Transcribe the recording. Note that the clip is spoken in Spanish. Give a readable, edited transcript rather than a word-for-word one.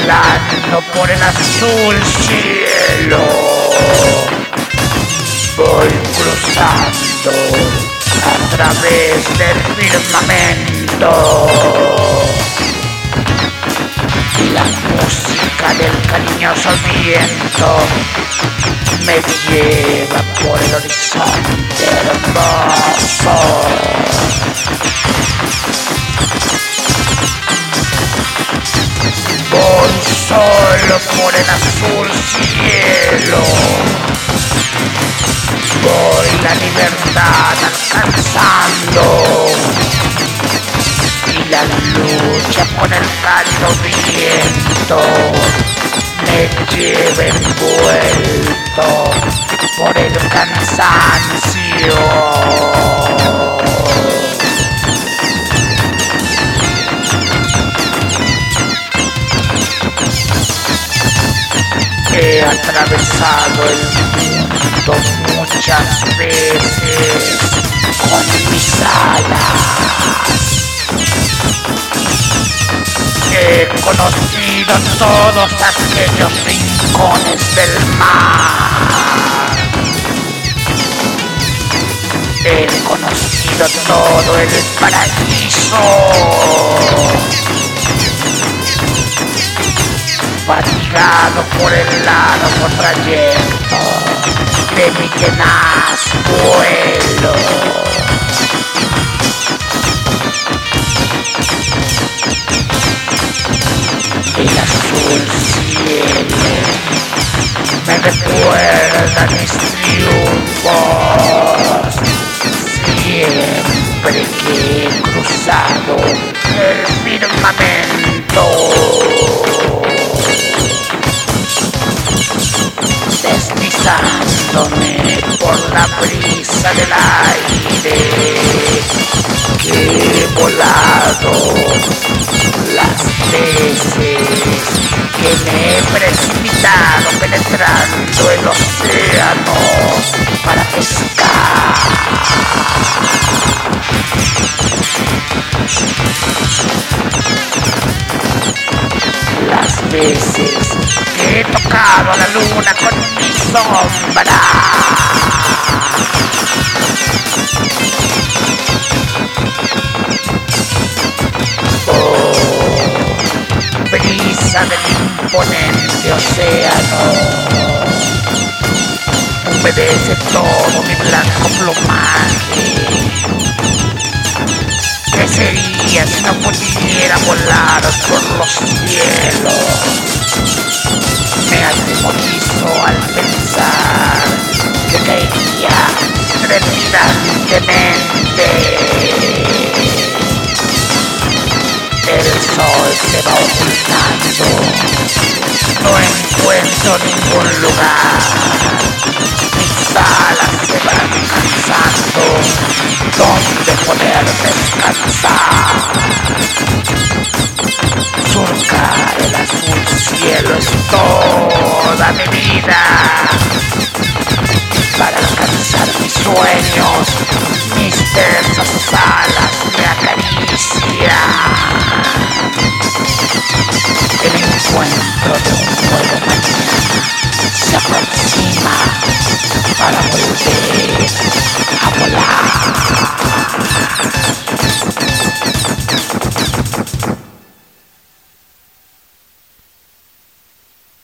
volando por el azul cielo. Voy cruzando a través del firmamento. La música del cariñoso viento me lleva por el horizonte hermoso. Voy solo por el azul cielo. Voy la libertad alcanzando y la lucha con el cálido viento me lleva envuelto por el cansancio. He atravesado el mundo muchas veces con mis alas. He conocido todos aquellos rincones del mar. He conocido todo el paraíso. Fatigado por el largo trayecto de mi tenaz vuelo. El azul cielo me recuerda mis triunfos siempre que he cruzado el firmamento. Deslizándome por la brisa del aire que he volado las veces que me he precipitado penetrando el océano para pescar. Las veces que he tocado a la luna con mi sombra. Oh, brisa del imponente océano, humedece todo mi blanco plumaje. ¿Qué sería si no pudiera volar por los cielos? Me atemorizo al pensar que caería trepidantemente. El sol se va ocultando, no encuentro ningún lugar. Mis alas se van cansando, ¿dónde poder descansar? Surcar el azul cielo es toda mi vida. Para alcanzar mis sueños, mis tensas alas me acarician.